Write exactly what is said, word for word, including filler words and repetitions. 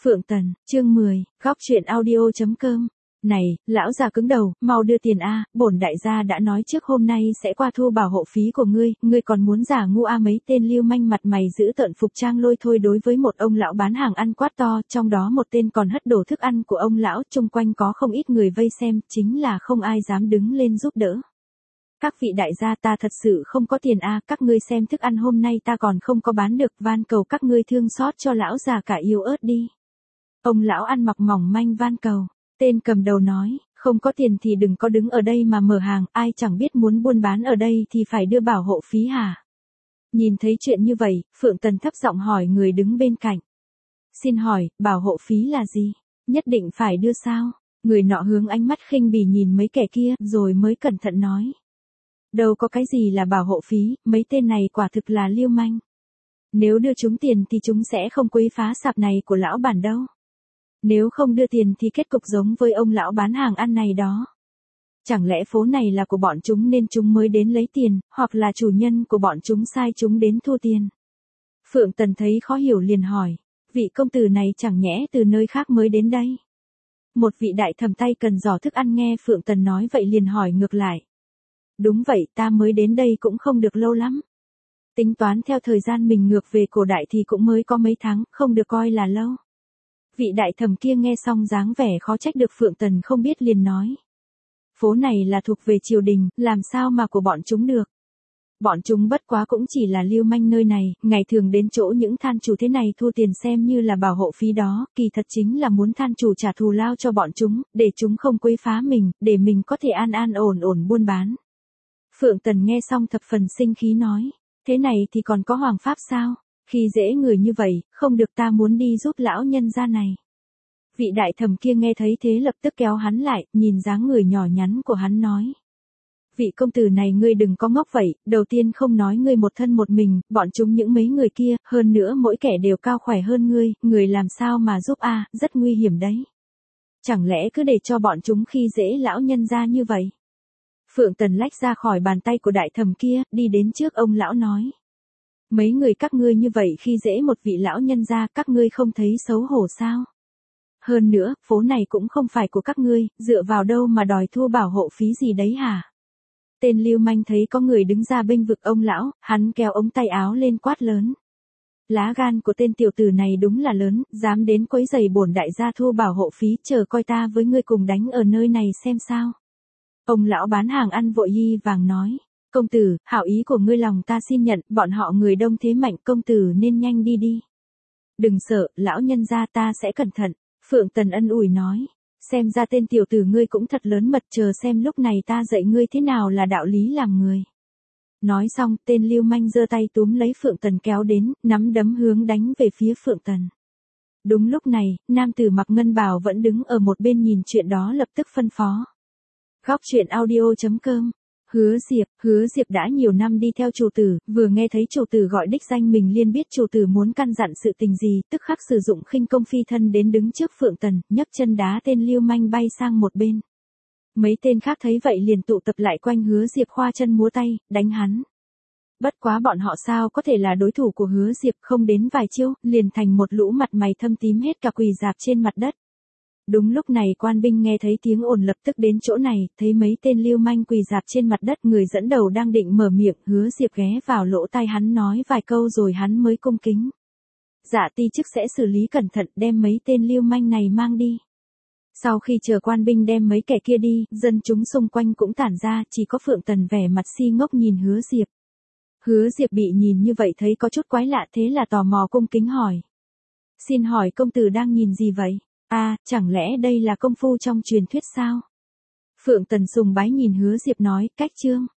Phượng Tần, chương mười, góc truyện audio chấm com. Này, lão già cứng đầu, mau đưa tiền a, bổn đại gia đã nói trước hôm nay sẽ qua thu bảo hộ phí của ngươi, ngươi còn muốn giả ngu a. Mấy tên lưu manh mặt mày giữ tợn phục trang lôi thôi đối với một ông lão bán hàng ăn quát to, trong đó một tên còn hất đổ thức ăn của ông lão, chung quanh có không ít người vây xem, chính là không ai dám đứng lên giúp đỡ. Các vị đại gia, ta thật sự không có tiền a, các ngươi xem thức ăn hôm nay ta còn không có bán được, van cầu các ngươi thương xót cho lão già cả yếu ớt đi. Ông lão ăn mặc mỏng manh van cầu. Tên cầm đầu nói, không có tiền thì đừng có đứng ở đây mà mở hàng, ai chẳng biết muốn buôn bán ở đây thì phải đưa bảo hộ phí hả? Nhìn thấy chuyện như vậy, Phượng Tần thấp giọng hỏi người đứng bên cạnh. Xin hỏi, bảo hộ phí là gì? Nhất định phải đưa sao? Người nọ hướng ánh mắt khinh bỉ nhìn mấy kẻ kia, rồi mới cẩn thận nói. Đâu có cái gì là bảo hộ phí, mấy tên này quả thực là lưu manh. Nếu đưa chúng tiền thì chúng sẽ không quấy phá sạp này của lão bản đâu. Nếu không đưa tiền thì kết cục giống với ông lão bán hàng ăn này đó. Chẳng lẽ phố này là của bọn chúng nên chúng mới đến lấy tiền, hoặc là chủ nhân của bọn chúng sai chúng đến thu tiền? Phượng Tần thấy khó hiểu liền hỏi, vị công tử này chẳng nhẽ từ nơi khác mới đến đây? Một vị đại thẩm tay cần giỏ thức ăn nghe Phượng Tần nói vậy liền hỏi ngược lại. Đúng vậy, ta mới đến đây cũng không được lâu lắm. Tính toán theo thời gian mình ngược về cổ đại thì cũng mới có mấy tháng, không được coi là lâu. Vị đại thẩm kia nghe xong dáng vẻ khó trách được Phượng Tần không biết liền nói. Phố này là thuộc về triều đình, làm sao mà của bọn chúng được. Bọn chúng bất quá cũng chỉ là lưu manh nơi này, ngày thường đến chỗ những than chủ thế này thu tiền xem như là bảo hộ phí đó, kỳ thật chính là muốn than chủ trả thù lao cho bọn chúng, để chúng không quấy phá mình, để mình có thể an an ổn ổn buôn bán. Phượng Tần nghe xong thập phần sinh khí nói, thế này thì còn có hoàng pháp sao? Khi dễ người như vậy, không được, ta muốn đi giúp lão nhân gia này. Vị đại thẩm kia nghe thấy thế lập tức kéo hắn lại, nhìn dáng người nhỏ nhắn của hắn nói. Vị công tử này ngươi đừng có ngốc vậy, đầu tiên không nói ngươi một thân một mình, bọn chúng những mấy người kia, hơn nữa mỗi kẻ đều cao khỏe hơn ngươi, người làm sao mà giúp a, rất nguy hiểm đấy. Chẳng lẽ cứ để cho bọn chúng khi dễ lão nhân gia như vậy? Phượng Tần lách ra khỏi bàn tay của đại thẩm kia, đi đến trước ông lão nói. Mấy người các ngươi như vậy khi dễ một vị lão nhân gia, các ngươi không thấy xấu hổ sao? Hơn nữa, phố này cũng không phải của các ngươi, dựa vào đâu mà đòi thua bảo hộ phí gì đấy hả? Tên lưu manh thấy có người đứng ra bênh vực ông lão, hắn kéo ống tay áo lên quát lớn. Lá gan của tên tiểu tử này đúng là lớn, dám đến quấy giày bổn đại gia thua bảo hộ phí, chờ coi ta với ngươi cùng đánh ở nơi này xem sao. Ông lão bán hàng ăn vội hi vàng nói. Công tử, hảo ý của ngươi lòng ta xin nhận, bọn họ người đông thế mạnh, công tử nên nhanh đi đi. Đừng sợ, lão nhân gia ta sẽ cẩn thận. Phượng Tần ân ủi nói. Xem ra tên tiểu tử ngươi cũng thật lớn mật, chờ xem lúc này ta dạy ngươi thế nào là đạo lý làm người. Nói xong, tên lưu manh giơ tay túm lấy Phượng Tần kéo đến, nắm đấm hướng đánh về phía Phượng Tần. Đúng lúc này, nam tử mặc ngân bào vẫn đứng ở một bên nhìn chuyện đó lập tức phân phó. Góc truyện audio chấm com. Hứa Diệp, Hứa Diệp đã nhiều năm đi theo chủ tử, vừa nghe thấy chủ tử gọi đích danh mình liền biết chủ tử muốn căn dặn sự tình gì, tức khắc sử dụng khinh công phi thân đến đứng trước Phượng Tần, nhấc chân đá tên lưu manh bay sang một bên. Mấy tên khác thấy vậy liền tụ tập lại quanh Hứa Diệp khoa chân múa tay, đánh hắn. Bất quá bọn họ sao có thể là đối thủ của Hứa Diệp, không đến vài chiêu, liền thành một lũ mặt mày thâm tím hết cả quỳ rạp trên mặt đất. Đúng lúc này quan binh nghe thấy tiếng ồn lập tức đến chỗ này, thấy mấy tên lưu manh quỳ rạp trên mặt đất, người dẫn đầu đang định mở miệng, Hứa Diệp ghé vào lỗ tai hắn nói vài câu rồi hắn mới cung kính. Dạ ti chức sẽ xử lý cẩn thận, đem mấy tên lưu manh này mang đi. Sau khi chờ quan binh đem mấy kẻ kia đi, dân chúng xung quanh cũng tản ra, chỉ có Phượng Tần vẻ mặt si ngốc nhìn Hứa Diệp. Hứa Diệp bị nhìn như vậy thấy có chút quái lạ, thế là tò mò cung kính hỏi. Xin hỏi công tử đang nhìn gì vậy? À, chẳng lẽ đây là công phu trong truyền thuyết sao? Phượng Tần sùng bái nhìn Hứa Diệp nói, cách chương.